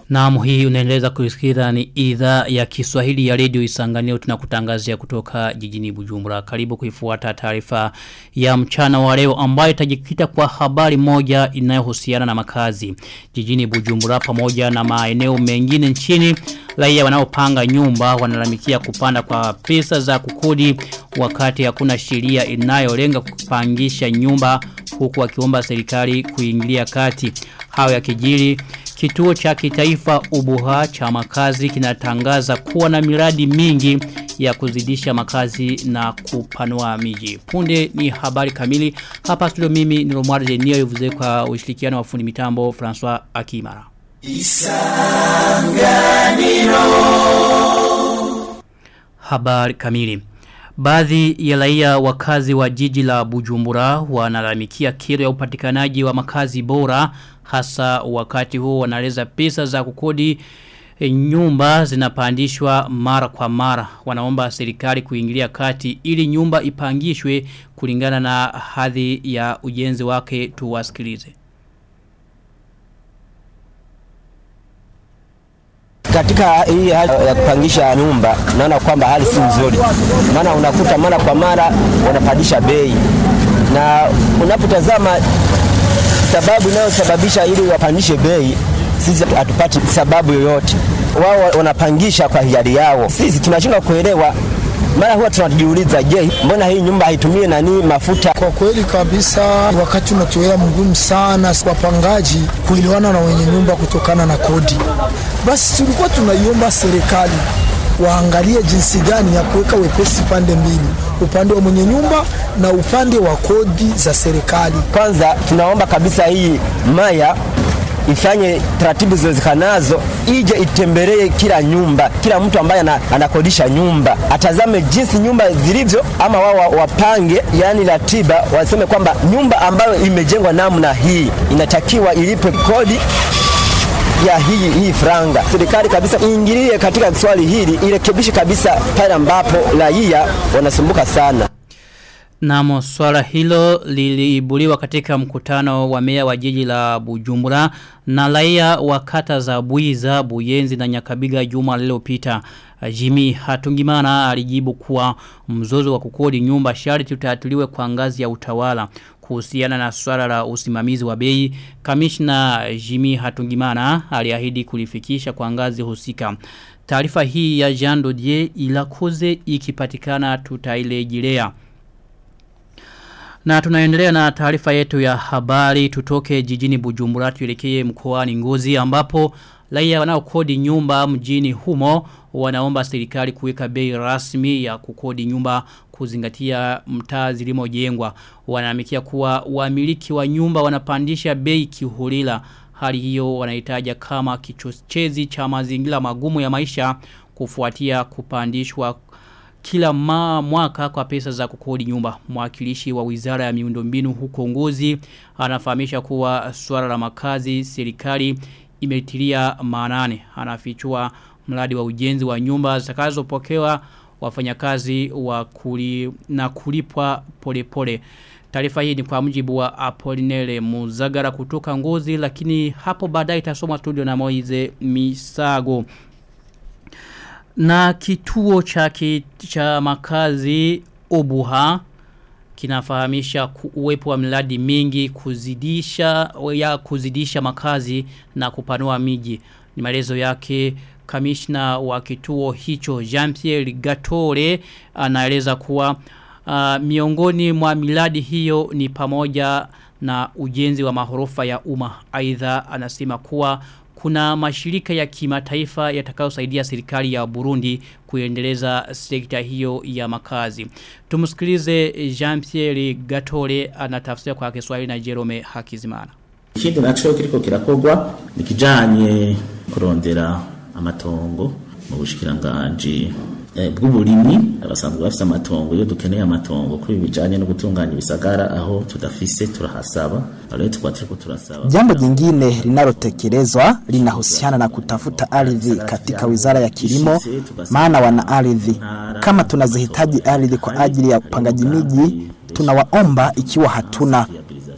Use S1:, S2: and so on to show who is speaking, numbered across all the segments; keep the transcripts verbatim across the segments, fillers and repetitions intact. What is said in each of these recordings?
S1: Naam, hii unaendeleza kusikiliza ni idhaa ya Kiswahili ya Radio Isanganiro, tunakutangazia kutoka jijini Bujumbura. Karibu kuifuata taarifa ya mchana wa leo ambayo itajikita kwa habari moja inayohusiana na makazi. Jijini Bujumbura pamoja na maeneo mengine nchini, raia wanaopanga nyumba wanalalamikia kupanda kwa pesa za kukodi wakati hakuna sheria inayolenga kupangisha nyumba, huku wakiomba serikali kuingilia kati. Hayo yakijiri, kituo cha kitaifa Ubuha cha makazi kinatangaza kuwa na miradi mingi ya kuzidisha makazi na kupanua miji. Punde ni habari kamili. Hapa studio mimi ni Romuald Denio yuvuze kwa ushirikiano wa fundi mitambo François Akimara. Isanganiro. Habari kamili. Baadhi ya raia wakazi wa jiji la Bujumbura wanalalamikia kero ya upatikanaji wa makazi bora, hasa wakati huo wanaleza pesa za kukodi nyumba zinapandishwa mara kwa mara. Wanaomba serikali kuingilia kati ili nyumba ipangishwe kulingana na hadhi ya ujenzi wake. Tuwasikilize.
S2: Katika hii hali ya kupangisha nyumba, naona kwamba hali si nzuri. Maana unakuta mara kwa mara wanapandisha bei. Na unapotazama sababu inayosababisha ili wapandishe bei, sisi hatupati sababu yoyote. Wao wanapangisha kwa hiari yao. Sisi tunashindwa kuelewa. Mara huwa tunajiuliza, je, mbona hii nyumba haitumie nani mafuta?
S3: Kwa kweli kabisa wakati unatoea mgumu sana kwa pangaji kuelewana na wenye nyumba kutokana na kodi. Basi tulikuwa tunaiomba serikali waangalie jinsi gani ya kuweka wepesi pande mbili, upande wa mwenye nyumba na upande wa kodi za serikali.
S2: Kwanza tunaomba kabisa hii maya ifanye taratibu zilizokanazo, ije itembelee kila nyumba, kila mtu ambaye anakodisha nyumba atazame jinsi nyumba zilivyo, ama wao wapange yani ratiba, waseme kwamba nyumba ambayo imejengwa namna hii inatakiwa ilipe kodi ya hii hii franga. Serikali kabisa iingilie katika swali hili, irekebishe kabisa pale ambapo raia wanasumbuka sana.
S1: Na swala hilo liliibuliwa katika mkutano wa meya wa jiji la Bujumbura na raia wa kata za Buiza, Buyenzi na Nyakabiga juma lililopita. Jimmy Hatungimana alijibu kuwa mzozo wa kukodi nyumba sharti utatuliwe kwa ngazi ya utawala. Kuhusiana na swala la usimamizi wa bei, Kamishna Jimmy Hatungimana aliahidi kulifikisha kwa ngazi husika. Taarifa hii ya Jean Dodier Ilakoze ikipatikana tutailejelea. Na tunaendelea na taarifa yetu ya habari. Tutoke jijini Bujumbura tuelekee mkoani Ngozi ambapo raia wanaokodi nyumba mjini humo wanaomba serikali kuweka bei rasmi ya kukodi nyumba kuzingatia mtaa zilimojengwa. Wanaamikia kuwa wamiliki wa nyumba wanapandisha bei kiholela. Hali hiyo wanahitaja kama kichochezi cha mazingira magumu ya maisha kufuatia kupandishwa kila ma mwaka kwa pesa za kukodi nyumba. Mwakilishi wa Wizara ya Miundombinu huko Ngozi anafahamisha kuwa swala la makazi serikali imetilia maanani. Anafichua mradi wa ujenzi wa nyumba zitakazopokewa wafanyakazi wa kuli na kulipwa polepole. Taarifa hii ni kwa mujibu wa Apolinele Muzagara kutoka Ngozi, lakini hapo baadaye itasomwa studio na Moize Misago. Na kituo cha, cha makazi Ubuha kinafahamisha uwepo wa miradi mingi kuzidisha ya kuzidisha makazi na kupanua miji. Ni maelezo yake kamishna wa kituo hicho Jean-Pierre Gatore anaeleza kuwa uh, miongoni mwa miradi hiyo ni pamoja na ujenzi wa mahorofa ya umma. Aidha anasema kuwa kuna mashirika ya kimataifa yatakayosaidia serikali ya Burundi kuendeleza sekta hiyo ya makazi. Tumusikilize Jean-Pierre Gatore anatafsiri kwa Kiswahili na Jerome Hakizimana.
S4: Ikindi naco kiriko kirakogwa nikijanye kurondera amatongo mu bushikiranganje bw'uburimyi abasanzwe bafite amatongo. Iyo dukeneye amatongo kuri bijanye no gutunganya ibisagara aho tudafise turahasaba.
S5: Jambo jingine linalotekelezwa linahusiana na kutafuta ardhi katika Wizara ya Kilimo, maana wana ardhi. Kama tunazihitaji ardhi kwa ajili ya upangaji miji, tunawaomba. Ikiwa hatuna,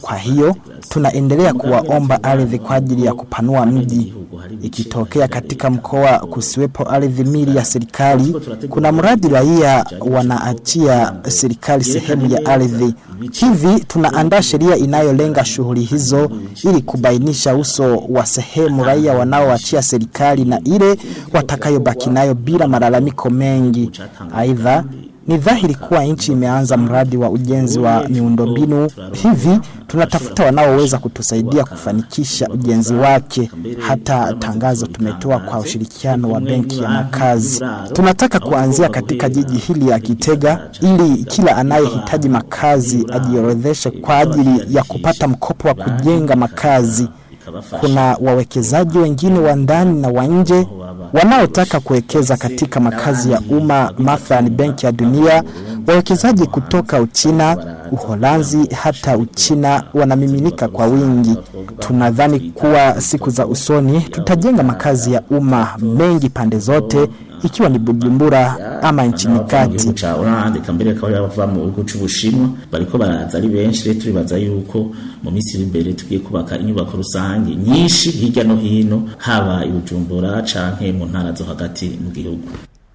S5: Kwa hiyo tunaendelea kuwaomba ardhi kwa ajili ya kupanua mji. Ikitokea katika mkoa kusiwepo ardhi mili ya serikali, kuna mradi raia wanaachia serikali sehemu ya ardhi. Hivi tunaandaa sheria inayolenga shughuli hizo ili kubainisha uso wa sehemu raia wanaoachia serikali na ile watakayobaki nayo bila malalamiko mengi. Aidha, ni dhahiri kuwa nchi imeanza mradi wa ujenzi wa miundombinu. Hivi tunatafuta wanaoweza kutusaidia kufanikisha ujenzi wake. Hata tangazo tumetoa kwa ushirikiano wa benki ya makazi. Tunataka kuanzia katika jiji hili ya Kitega ili kila anayehitaji makazi ajiorodheshe kwa ajili ya kupata mkopo wa kujenga makazi. Kuna wawekezaji wengine wa ndani na wa nje wanaotaka kuwekeza katika makazi ya umma, mathalan Benki ya Dunia. Wawekezaji kutoka Uchina, Uholanzi hata Uchina wanamiminika kwa wingi. Tunadhani kuwa siku za usoni tutajenga makazi ya umma mengi pande zote, ikiwa ni Bujumbura ama nchini kati.
S4: Urandika mbere ko bava mu gihugu cy'Ubushinwa bariko baraza ari benshi, rero turibaza yuko mu minsi imbere tugiye kubaka inyubako rusange nyinshi hirya no hino, haba i Bujumbura canke mu ntara zo hagati mu gihugu.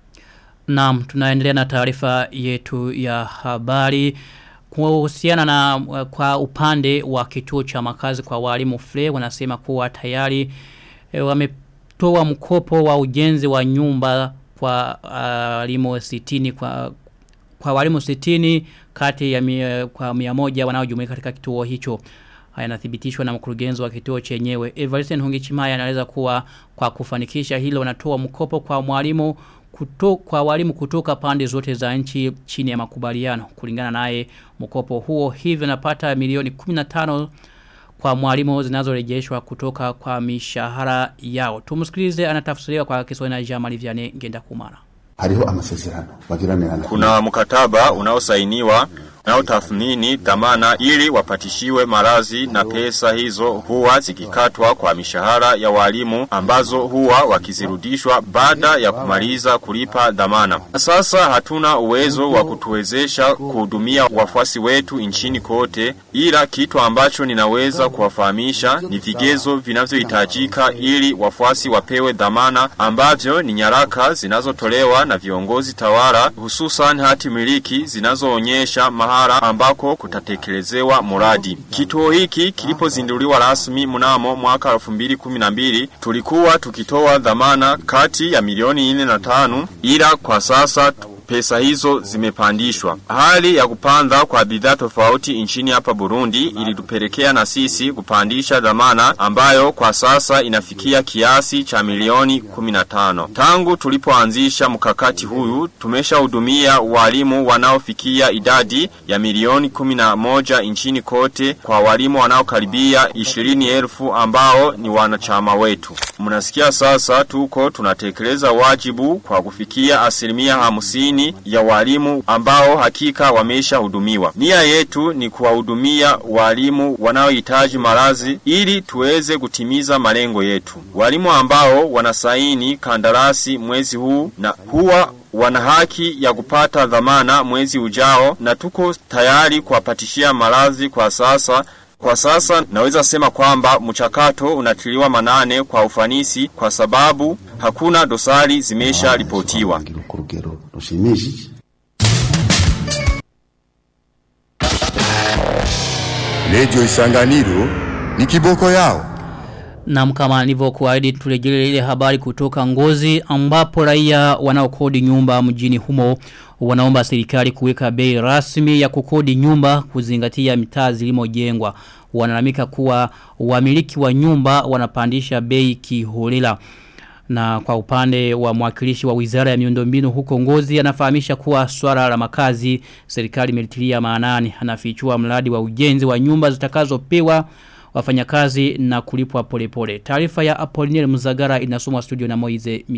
S1: Naam, tunaendelea na taarifa yetu ya habari kuhusiana na kwa upande wa kituo cha makazi kwa walimu F L E. Wanasema kuwa tayari e, wametoa mkopo wa ujenzi wa nyumba kwa walimu uh, sitini kwa kwa walimu sitini kati ya mia, kwa mia moja wanaojumuika katika kituo hicho. Haya yanathibitishwa na mkurugenzi wa kituo chenyewe. Evariste Nhungichimaya anaeleza kuwa kwa kufanikisha hilo wanatoa mkopo kwa mwalimu kutoka kwa walimu kutoka pande zote za nchi chini ya makubaliano. Kulingana naye, mkopo huo hivyo napata milioni kumi na tano kwa mwalimu zinazorejeshwa kutoka kwa mishahara yao. Tumsikilize, anatafsiriwa kwa Kiswahili na Jamali Vianney Ngendakumana.
S6: Hariho amasezerano bagirana.
S7: Kuna mkataba unaosainiwa na utathmini dhamana ili wapatishiwe marazi, na pesa hizo huwa zikikatwa kwa mishahara ya walimu ambazo huwa wakizirudishwa baada ya kumaliza kulipa dhamana. Sasa hatuna uwezo wa kutuwezesha kuhudumia wafuasi wetu nchini kote, ila kitu ambacho ninaweza kuwafahamisha ni vigezo vinavyohitajika ili wafuasi wapewe dhamana, ambavyo ni nyaraka zinazotolewa na viongozi tawala, hususan hati miliki zinazoonyesha mahali ambako kutatekelezewa muradi. Kituo hiki kilipozinduliwa rasmi mnamo mwaka elfu mbili kumi na mbili, tulikuwa tukitoa dhamana kati ya milioni nne na tano, ila kwa sasa pesa hizo zimepandishwa. Hali ya kupanda kwa bidhaa tofauti nchini hapa Burundi ilitupelekea na sisi kupandisha dhamana ambayo kwa sasa inafikia kiasi cha milioni kumi na tano. Tangu tulipoanzisha mkakati huyu tumeshahudumia walimu wanaofikia idadi ya milioni kumi na moja nchini kote, kwa walimu wanaokaribia ishirini elfu ambao ni wanachama wetu. Mnasikia sasa tuko tunatekeleza wajibu kwa kufikia asilimia hamsini ya walimu ambao hakika wamesha hudumiwa. Nia yetu ni kuwahudumia walimu wanaohitaji malazi ili tuweze kutimiza malengo yetu. Walimu ambao wanasaini kandarasi mwezi huu na huwa wana haki ya kupata dhamana mwezi ujao, na tuko tayari kuwapatishia malazi kwa sasa. Kwa sasa naweza sema kwamba mchakato unatiliwa manane kwa ufanisi, kwa sababu hakuna dosari zimesha ripotiwa.
S8: Radio Isanganiro ni kiboko yao.
S1: Na kama nilivyokuahidi, turejelee ile habari kutoka Ngozi ambapo raia wanaokodi nyumba mjini humo wanaomba serikali kuweka bei rasmi ya kukodi nyumba kuzingatia mitaa zilimojengwa. Wanalamika kuwa wamiliki wa nyumba wanapandisha bei kiholela. Na kwa upande wa mwakilishi wa Wizara ya Miundombinu huko Ngozi, anafahamisha kuwa swala la makazi serikali imelitilia maanani. Anafichua mradi wa ujenzi wa nyumba zitakazopewa wafanyakazi na kulipwa polepole. Taarifa ya Apollinaire Muzagara inasomwa studio na Moize Misago.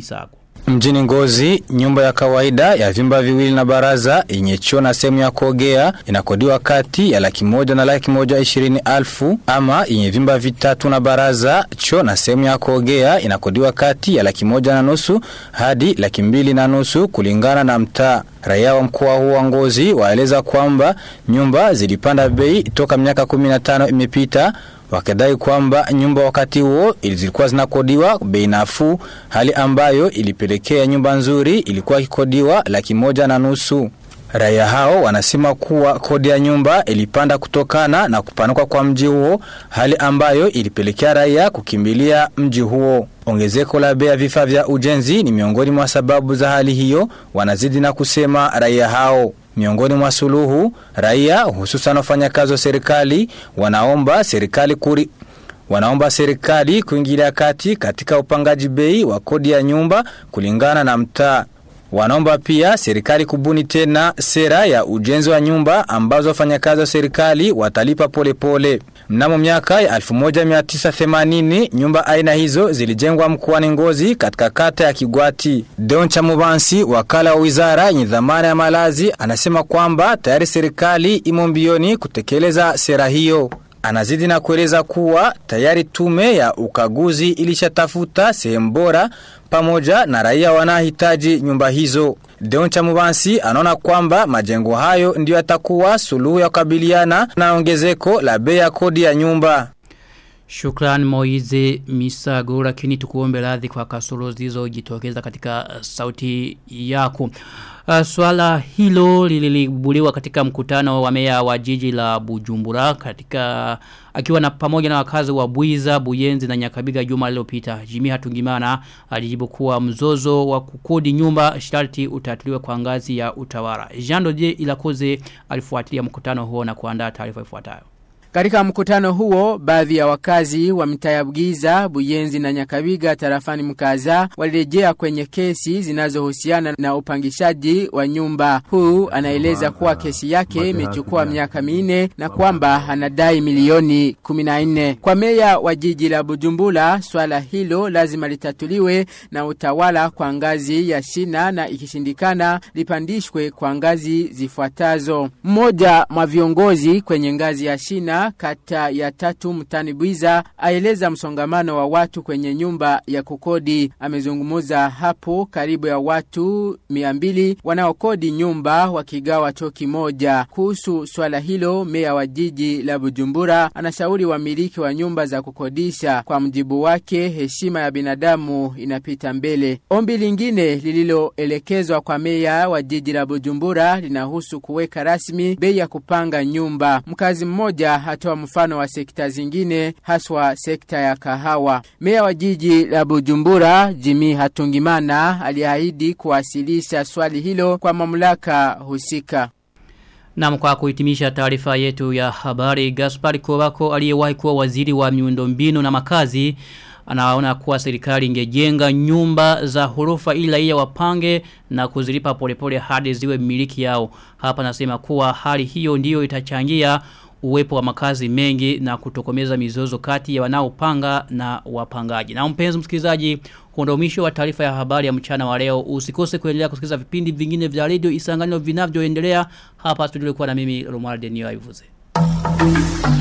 S9: Mjini Ngozi, nyumba ya kawaida ya vyumba viwili na baraza yenye choo na sehemu ya kuogea inakodiwa kati ya laki moja na laki moja ishirini alfu, ama yenye vyumba vitatu na baraza, choo na sehemu ya kuogea inakodiwa kati ya laki moja na nusu hadi laki mbili na nusu kulingana na mtaa. Raia wa mkoa huu wa Ngozi waeleza kwamba nyumba zilipanda bei toka miaka kumi na tano imepita, wakidai kwamba nyumba wakati huo zilikuwa zinakodiwa bei nafuu, hali ambayo ilipelekea nyumba nzuri ilikuwa ikikodiwa laki moja na nusu. Raia hao wanasema kuwa kodi ya nyumba ilipanda kutokana na kupanuka kwa mji huo, hali ambayo ilipelekea raia kukimbilia mji huo. Ongezeko la bei ya vifaa vya ujenzi ni miongoni mwa sababu za hali hiyo, wanazidi na kusema raia hao. Miongoni mwa suluhu, raia hususan wafanyakazi wa serikali wanaomba serikali kuri wanaomba serikali kuingilia kati katika upangaji bei wa kodi ya nyumba kulingana na mtaa. Wanaomba pia serikali kubuni tena sera ya ujenzi wa nyumba ambazo wafanyakazi wa serikali watalipa pole pole. Mnamo miaka ya elfu moja mia tisa themanini nyumba aina hizo zilijengwa mkoani Ngozi katika kata ya Kigwati. Deon Chamubansi, wakala wa wizara yenye dhamana ya malazi, anasema kwamba tayari serikali imo mbioni kutekeleza sera hiyo. Anazidi na kueleza kuwa tayari tume ya ukaguzi ilishatafuta sehemu bora pamoja na raia wanahitaji nyumba hizo. Deon Chamubansi anaona kwamba majengo hayo ndio yatakuwa suluhu ya kukabiliana na ongezeko la bei ya kodi ya nyumba.
S1: Shukran Moize Misago, lakini tukuombe radhi kwa kasoro zilizojitokeza katika sauti yako. Uh, swala hilo lilibuliwa katika mkutano wa meya wa jiji la Bujumbura katika akiwa na pamoja na wakazi wa Buiza, Buyenzi na Nyakabiga juma lililopita. Jimmy Hatungimana alijibu kuwa mzozo wa kukodi nyumba sharti utatuliwe kwa ngazi ya utawala. Jean Dodier Ilakoze alifuatilia mkutano huo na kuandaa taarifa ifuatayo.
S10: Katika mkutano huo, baadhi ya wakazi wa mitaa ya Bugiza, Buyenzi na Nyakabiga tarafani Mkaza walirejea kwenye kesi zinazohusiana na upangishaji wa nyumba. Huu anaeleza kuwa kesi yake imechukua miaka minne na kwamba anadai milioni kumi na nne. Kwa meya wa jiji la Bujumbura, swala hilo lazima litatuliwe na utawala kwa ngazi ya shina na ikishindikana lipandishwe kwa ngazi zifuatazo. Mmoja mwa viongozi kwenye ngazi ya shina kata ya tatu mtani Buiza aeleza msongamano wa watu kwenye nyumba ya kukodi. Amezungumuza hapo karibu ya watu mia mbili wanaokodi nyumba wakigawa toki moja. Kuhusu swala hilo, meya wa jiji la Bujumbura anashauri wamiliki wa nyumba za kukodisha. Kwa mjibu wake, heshima ya binadamu inapita mbele. Ombi lingine lililoelekezwa kwa meya wa jiji la Bujumbura linahusu kuweka rasmi bei ya kupanga nyumba. Mkazi mmoja hatoa mfano wa sekta zingine, haswa sekta ya kahawa. Meya wa jiji la Bujumbura Jimmy Hatungimana aliahidi kuwasilisha swali hilo kwa mamlaka husika.
S1: Na kwa kuhitimisha taarifa yetu ya habari, Gaspar Kobako aliyewahi kuwa waziri wa miundombinu na makazi anaona kuwa serikali ingejenga nyumba za horofa ili raia wapange na kuzilipa polepole hadi ziwe miliki yao. Hapa nasema kuwa hali hiyo ndiyo itachangia uwepo wa makazi mengi na kutokomeza mizozo kati ya wanaopanga na wapangaji. Na mpenzi msikilizaji, huo ndio mwisho wa taarifa ya habari ya mchana wa leo. Usikose kuendelea kusikiliza vipindi vingine vya Radio Isanganiro vinavyoendelea. Hapa studio kwa na mimi Romuald Denio Ivuze.